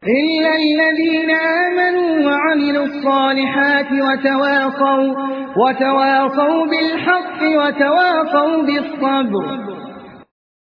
إلا الذين آمنوا وعملوا الصالحات وتواصوا بالحق وتواصوا بالصبر.